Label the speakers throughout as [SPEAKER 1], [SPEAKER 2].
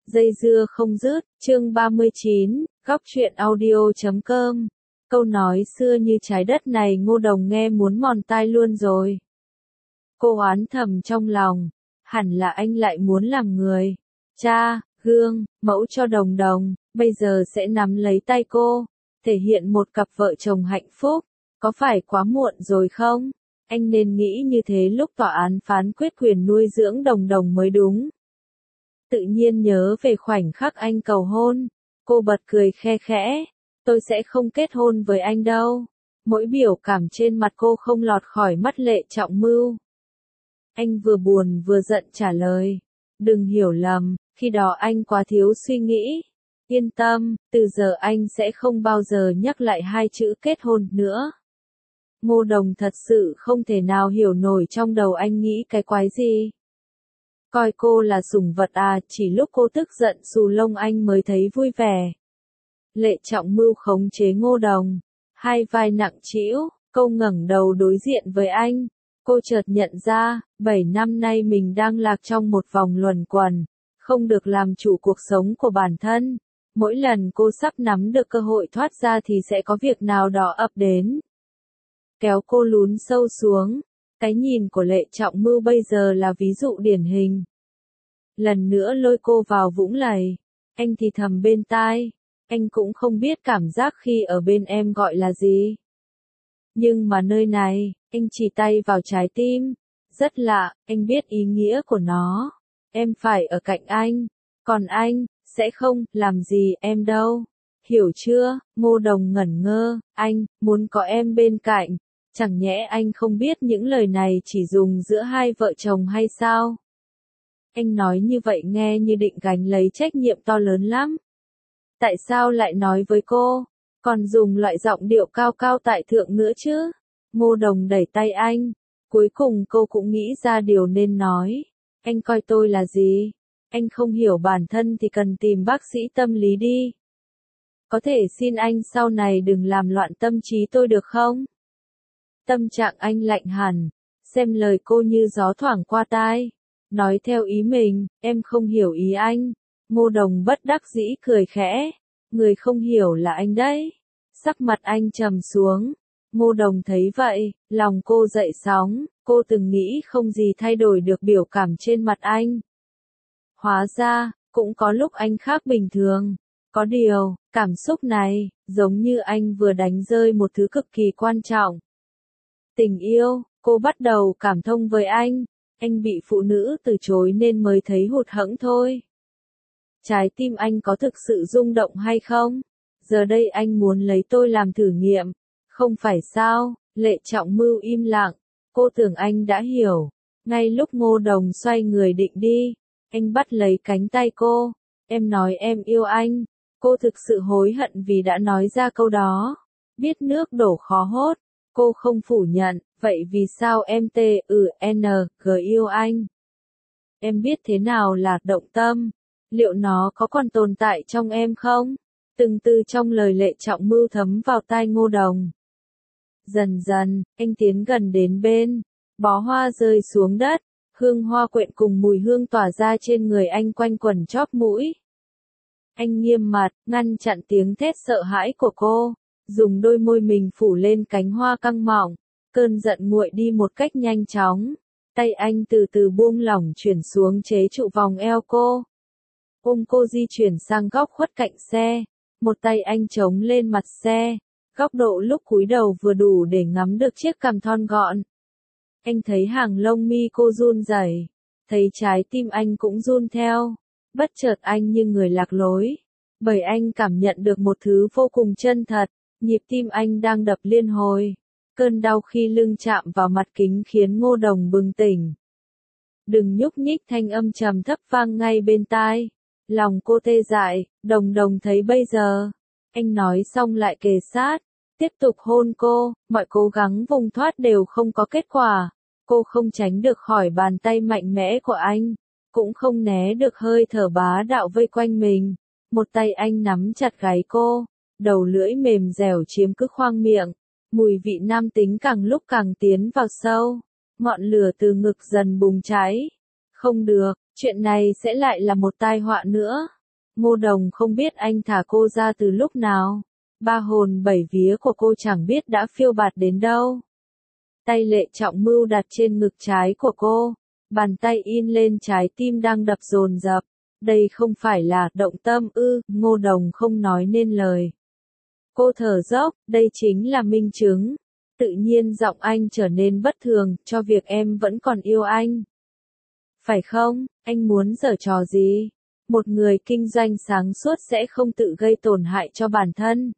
[SPEAKER 1] Dây dưa không dứt, chương 39, góc truyện audio.com. Câu nói xưa như trái đất này Ngô Đồng nghe muốn mòn tai luôn rồi. Cô oán thầm trong lòng, hẳn là anh lại muốn làm người cha, gương, mẫu cho Đồng Đồng, bây giờ sẽ nắm lấy tay cô, thể hiện một cặp vợ chồng hạnh phúc, có phải quá muộn rồi không? Anh nên nghĩ như thế lúc tòa án phán quyết quyền nuôi dưỡng Đồng Đồng mới đúng. Tự nhiên nhớ về khoảnh khắc anh cầu hôn, cô bật cười khe khẽ, tôi sẽ không kết hôn với anh đâu. Mỗi biểu cảm trên mặt cô không lọt khỏi mắt Lệ Trọng Mưu. Anh vừa buồn vừa giận trả lời, đừng hiểu lầm, khi đó anh quá thiếu suy nghĩ. Yên tâm, từ giờ anh sẽ không bao giờ nhắc lại hai chữ kết hôn nữa. Ngô Đồng thật sự không thể nào hiểu nổi trong đầu anh nghĩ cái quái gì. Coi cô là sủng vật à, chỉ lúc cô tức giận xù lông anh mới thấy vui vẻ. Lệ Trọng Mưu khống chế Ngô Đồng, hai vai nặng trĩu, cô ngẩng đầu đối diện với anh. Cô chợt nhận ra, 7 năm nay mình đang lạc trong một vòng luẩn quẩn, không được làm chủ cuộc sống của bản thân. Mỗi lần cô sắp nắm được cơ hội thoát ra thì sẽ có việc nào đó ập đến, kéo cô lún sâu xuống. Cái nhìn của Lệ Trọng Mưu bây giờ là ví dụ điển hình. Lần nữa lôi cô vào vũng lầy. Anh thì thầm bên tai, anh cũng không biết cảm giác khi ở bên em gọi là gì. Nhưng mà nơi này, anh chỉ tay vào trái tim. Rất lạ, anh biết ý nghĩa của nó. Em phải ở cạnh anh, còn anh sẽ không làm gì em đâu. Hiểu chưa? Ngô Đồng ngẩn ngơ, anh muốn có em bên cạnh. Chẳng nhẽ anh không biết những lời này chỉ dùng giữa hai vợ chồng hay sao? Anh nói như vậy nghe như định gánh lấy trách nhiệm to lớn lắm. Tại sao lại nói với cô, còn dùng loại giọng điệu cao cao tại thượng nữa chứ? Ngô Đồng đẩy tay anh, cuối cùng cô cũng nghĩ ra điều nên nói. Anh coi tôi là gì? Anh không hiểu bản thân thì cần tìm bác sĩ tâm lý đi. Có thể xin anh sau này đừng làm loạn tâm trí tôi được không? Tâm trạng anh lạnh hẳn, xem lời cô như gió thoảng qua tai. Nói theo ý mình, em không hiểu ý anh. Ngô Đồng bất đắc dĩ cười khẽ, người không hiểu là anh đấy. Sắc mặt anh trầm xuống. Ngô Đồng thấy vậy, lòng cô dậy sóng, cô từng nghĩ không gì thay đổi được biểu cảm trên mặt anh. Hóa ra, cũng có lúc anh khác bình thường. Có điều, cảm xúc này, giống như anh vừa đánh rơi một thứ cực kỳ quan trọng. Tình yêu, cô bắt đầu cảm thông với anh bị phụ nữ từ chối nên mới thấy hụt hẫng thôi. Trái tim anh có thực sự rung động hay không? Giờ đây anh muốn lấy tôi làm thử nghiệm, không phải sao? Lệ Trọng Mưu im lặng, cô tưởng anh đã hiểu. Ngay lúc Ngô Đồng xoay người định đi, anh bắt lấy cánh tay cô, em nói em yêu anh. Cô thực sự hối hận vì đã nói ra câu đó. Biết nước đổ khó hốt, cô không phủ nhận, vậy vì sao em yêu anh? Em biết thế nào là động tâm? Liệu nó có còn tồn tại trong em không? Từng từ trong lời Lệ Trọng Mưu thấm vào tai Ngô Đồng. Dần dần, anh tiến gần đến bên, bó hoa rơi xuống đất, hương hoa quyện cùng mùi hương tỏa ra trên người anh quanh quẩn chóp mũi. Anh nghiêm mặt, ngăn chặn tiếng thét sợ hãi của cô, dùng đôi môi mình phủ lên cánh hoa căng mọng, cơn giận nguội đi một cách nhanh chóng. Tay anh từ từ buông lỏng chuyển xuống chế trụ vòng eo cô. Ôm cô di chuyển sang góc khuất cạnh xe, một tay anh chống lên mặt xe, góc độ lúc cúi đầu vừa đủ để ngắm được chiếc cằm thon gọn. Anh thấy hàng lông mi cô run rẩy, thấy trái tim anh cũng run theo. Bất chợt anh như người lạc lối, bởi anh cảm nhận được một thứ vô cùng chân thật, nhịp tim anh đang đập liên hồi. Cơn đau khi lưng chạm vào mặt kính khiến Ngô Đồng bừng tỉnh. Đừng nhúc nhích, thanh âm trầm thấp vang ngay bên tai. Lòng cô tê dại, Đồng thấy bây giờ. Anh nói xong lại kề sát, tiếp tục hôn cô, mọi cố gắng vùng thoát đều không có kết quả. Cô không tránh được khỏi bàn tay mạnh mẽ của anh, cũng không né được hơi thở bá đạo vây quanh mình. Một tay anh nắm chặt gáy cô, đầu lưỡi mềm dẻo chiếm cứ khoang miệng. Mùi vị nam tính càng lúc càng tiến vào sâu, ngọn lửa từ ngực dần bùng cháy. Không được, chuyện này sẽ lại là một tai họa nữa. Ngô Đồng không biết anh thả cô ra từ lúc nào. Ba hồn bảy vía của cô chẳng biết đã phiêu bạt đến đâu. Tay Lệ Trọng Mưu đặt trên ngực trái của cô. Bàn tay in lên trái tim đang đập dồn dập. Đây không phải là động tâm ư, Ngô Đồng không nói nên lời. Cô thở dốc, đây chính là minh chứng. Tự nhiên giọng anh trở nên bất thường, cho việc em vẫn còn yêu anh. Phải không, anh muốn giở trò gì? Một người kinh doanh sáng suốt sẽ không tự gây tổn hại cho bản thân.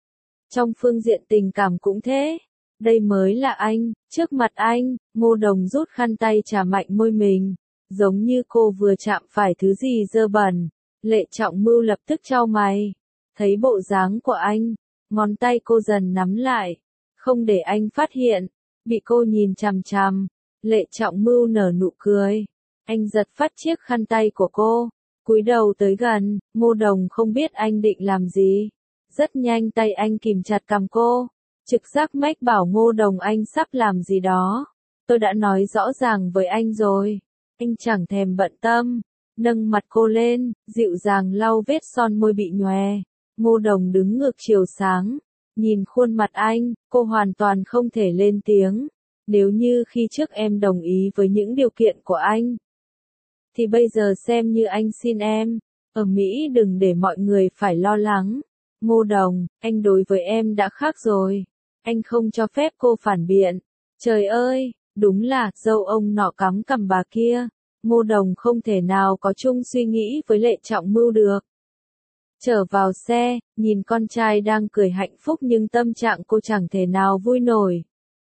[SPEAKER 1] Trong phương diện tình cảm cũng thế. Đây mới là anh, trước mặt anh, Ngô Đồng rút khăn tay chà mạnh môi mình, giống như cô vừa chạm phải thứ gì dơ bẩn. Lệ Trọng Mưu lập tức chau mày, thấy bộ dáng của anh, ngón tay cô dần nắm lại, không để anh phát hiện, bị cô nhìn chằm chằm. Lệ Trọng Mưu nở nụ cười, anh giật phát chiếc khăn tay của cô, cúi đầu tới gần. Ngô Đồng không biết anh định làm gì, rất nhanh tay anh kìm chặt cằm cô. Trực giác mách bảo Ngô Đồng anh sắp làm gì đó. Tôi đã nói rõ ràng với anh rồi. Anh chẳng thèm bận tâm. Nâng mặt cô lên, dịu dàng lau vết son môi bị nhòe. Ngô Đồng đứng ngược chiều sáng. Nhìn khuôn mặt anh, cô hoàn toàn không thể lên tiếng. Nếu như khi trước em đồng ý với những điều kiện của anh, thì bây giờ xem như anh xin em. Ở Mỹ đừng để mọi người phải lo lắng. Ngô Đồng, anh đối với em đã khác rồi. Anh không cho phép cô phản biện. Trời ơi, đúng là dâu ông nọ cắm cằm bà kia. Ngô Đồng không thể nào có chung suy nghĩ với Lệ Trọng Mưu được. Trở vào xe, nhìn con trai đang cười hạnh phúc nhưng tâm trạng cô chẳng thể nào vui nổi.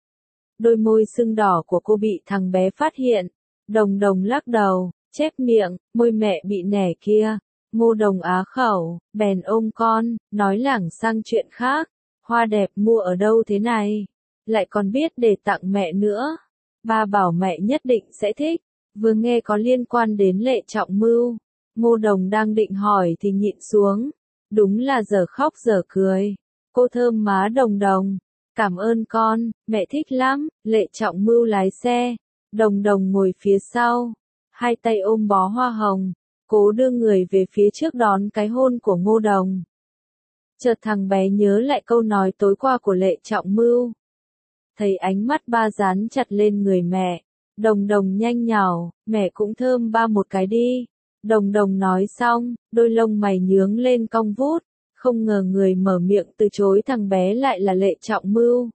[SPEAKER 1] Đôi môi sưng đỏ của cô bị thằng bé phát hiện. Đồng Đồng lắc đầu, chép miệng, môi mẹ bị nẻ kia. Ngô Đồng á khẩu, bèn ôm con, nói lảng sang chuyện khác. Hoa đẹp mua ở đâu thế này? Lại còn biết để tặng mẹ nữa. Ba bảo mẹ nhất định sẽ thích. Vừa nghe có liên quan đến Lệ Trọng Mưu, Ngô Đồng đang định hỏi thì nhịn xuống. Đúng là giờ khóc giờ cười. Cô thơm má Đồng Đồng. Cảm ơn con, mẹ thích lắm. Lệ Trọng Mưu lái xe. Đồng Đồng ngồi phía sau. Hai tay ôm bó hoa hồng. Cố đưa người về phía trước đón cái hôn của Ngô Đồng. Chợt thằng bé nhớ lại câu nói tối qua của Lệ Trọng Mưu. Thấy ánh mắt ba dán chặt lên người mẹ. Đồng Đồng nhanh nhảu, mẹ cũng thơm ba một cái đi. Đồng Đồng nói xong, đôi lông mày nhướng lên cong vút. Không ngờ người mở miệng từ chối thằng bé lại là Lệ Trọng Mưu.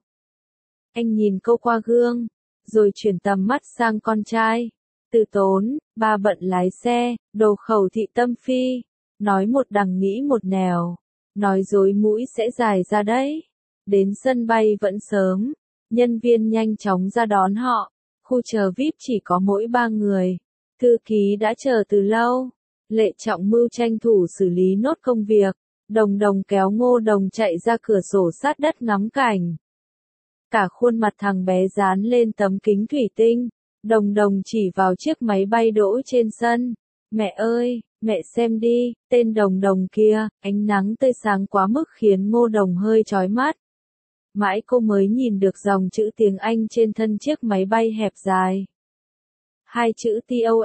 [SPEAKER 1] Anh nhìn cô qua gương, rồi chuyển tầm mắt sang con trai. Từ Tốn, ba bận lái xe, đồ khẩu thị tâm phi. Nói một đằng nghĩ một nẻo. Nói dối mũi sẽ dài ra đấy. Đến sân bay vẫn sớm. Nhân viên nhanh chóng ra đón họ. Khu chờ VIP chỉ có mỗi 3 người. Thư ký đã chờ từ lâu. Lệ Trọng Mưu tranh thủ xử lý nốt công việc. Đồng Đồng kéo Ngô Đồng chạy ra cửa sổ sát đất ngắm cảnh. Cả khuôn mặt thằng bé dán lên tấm kính thủy tinh. Đồng Đồng chỉ vào chiếc máy bay đỗ trên sân. Mẹ ơi, mẹ xem đi, tên Đồng Đồng kia, ánh nắng tươi sáng quá mức khiến Ngô Đồng hơi chói mắt. Mãi cô mới nhìn được dòng chữ tiếng Anh trên thân chiếc máy bay hẹp dài. Hai chữ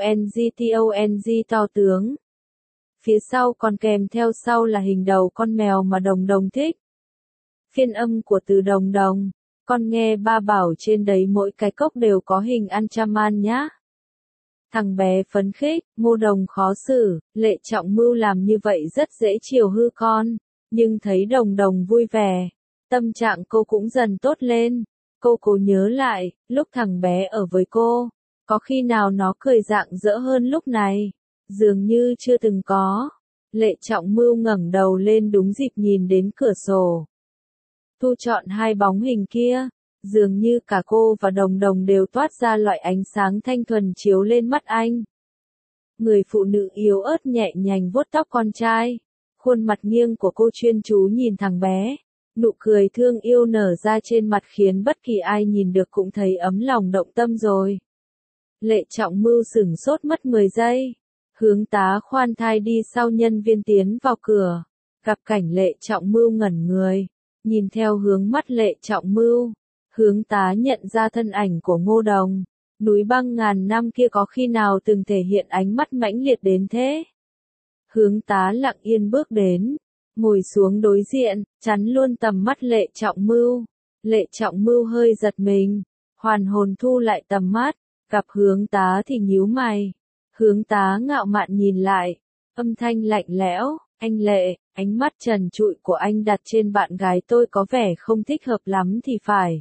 [SPEAKER 1] TONG to tướng. Phía sau còn kèm theo sau là hình đầu con mèo mà Đồng Đồng thích. Phiên âm của từ Đồng Đồng. Con nghe ba bảo trên đấy mỗi cái cốc đều có hình Anchaman nhá. Thằng bé phấn khích, Ngô Đồng khó xử, Lệ Trọng Mưu làm như vậy rất dễ chiều hư con. Nhưng thấy Đồng Đồng vui vẻ, tâm trạng cô cũng dần tốt lên. Cô cố nhớ lại, lúc thằng bé ở với cô, có khi nào nó cười rạng rỡ hơn lúc này? Dường như chưa từng có. Lệ Trọng Mưu ngẩng đầu lên đúng dịp nhìn đến cửa sổ. Thu chọn hai bóng hình kia, dường như cả cô và Đồng Đồng đều toát ra loại ánh sáng thanh thuần chiếu lên mắt anh. Người phụ nữ yếu ớt nhẹ nhàng vuốt tóc con trai, khuôn mặt nghiêng của cô chuyên chú nhìn thằng bé, nụ cười thương yêu nở ra trên mặt khiến bất kỳ ai nhìn được cũng thấy ấm lòng động tâm rồi. Lệ Trọng Mưu sửng sốt mất 10 giây, hướng tá khoan thai đi sau nhân viên tiến vào cửa, gặp cảnh Lệ Trọng Mưu ngẩn người. Nhìn theo hướng mắt Lệ Trọng Mưu, hướng tá nhận ra thân ảnh của Ngô Đồng. Núi băng ngàn năm kia có khi nào từng thể hiện ánh mắt mãnh liệt đến thế? Hướng tá lặng yên bước đến, ngồi xuống đối diện, chắn luôn tầm mắt Lệ Trọng Mưu. Lệ Trọng Mưu hơi giật mình, hoàn hồn thu lại tầm mắt, gặp hướng tá thì nhíu mày. Hướng tá ngạo mạn nhìn lại, âm thanh lạnh lẽo, anh Lệ, ánh mắt trần trụi của anh đặt trên bạn gái tôi có vẻ không thích hợp lắm thì phải.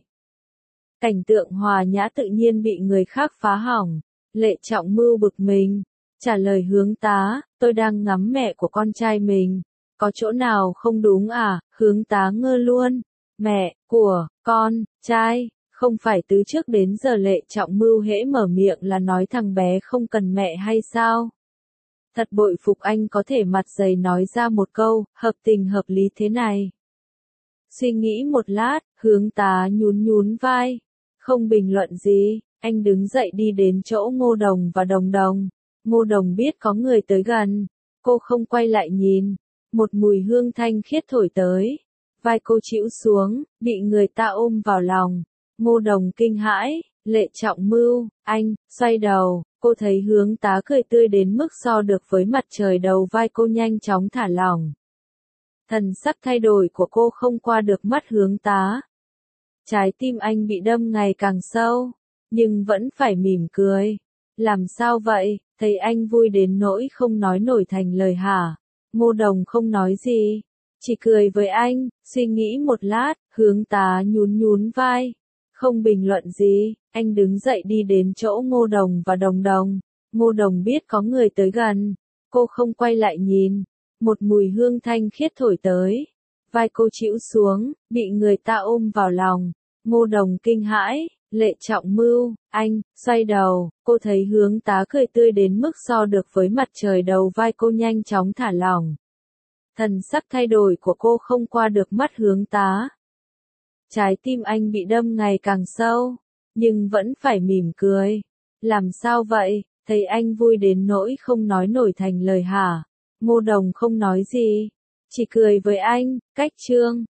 [SPEAKER 1] Cảnh tượng hòa nhã tự nhiên bị người khác phá hỏng, Lệ Trọng Mưu bực mình, trả lời hướng tá, tôi đang ngắm mẹ của con trai mình, có chỗ nào không đúng à? Hướng tá ngơ luôn, mẹ của con trai, không phải từ trước đến giờ Lệ Trọng Mưu hễ mở miệng là nói thằng bé không cần mẹ hay sao? Thật bội phục anh có thể mặt dày nói ra một câu, hợp tình hợp lý thế này. Suy nghĩ một lát, hướng tá nhún nhún vai, không bình luận gì, anh đứng dậy đi đến chỗ Ngô Đồng và Đồng Đồng. Ngô Đồng biết có người tới gần, cô không quay lại nhìn, một mùi hương thanh khiết thổi tới, vai cô chĩu xuống, bị người ta ôm vào lòng. Ngô Đồng kinh hãi, Lệ Trọng Mưu, anh, xoay đầu, cô thấy hướng tá cười tươi đến mức so được với mặt trời, đầu vai cô nhanh chóng thả lỏng. Thần sắc thay đổi của cô không qua được mắt hướng tá. Trái tim anh bị đâm ngày càng sâu, nhưng vẫn phải mỉm cười. Làm sao vậy, thấy anh vui đến nỗi không nói nổi thành lời hả? Ngô Đồng không nói gì, chỉ cười với anh, suy nghĩ một lát, hướng tá nhún nhún vai. Không bình luận gì, anh đứng dậy đi đến chỗ Ngô Đồng và Đồng Đồng. Ngô Đồng biết có người tới gần, cô không quay lại nhìn, một mùi hương thanh khiết thổi tới, vai cô chĩu xuống, bị người ta ôm vào lòng. Ngô Đồng kinh hãi, Lệ Trọng Mưu, anh, xoay đầu, cô thấy hướng tá cười tươi đến mức so được với mặt trời, đầu vai cô nhanh chóng thả lỏng. Thần sắc thay đổi của cô không qua được mắt hướng tá. Trái tim anh bị đâm ngày càng sâu, nhưng vẫn phải mỉm cười. Làm sao vậy, thấy anh vui đến nỗi không nói nổi thành lời hả? Ngô Đồng không nói gì, chỉ cười với anh, cách chương.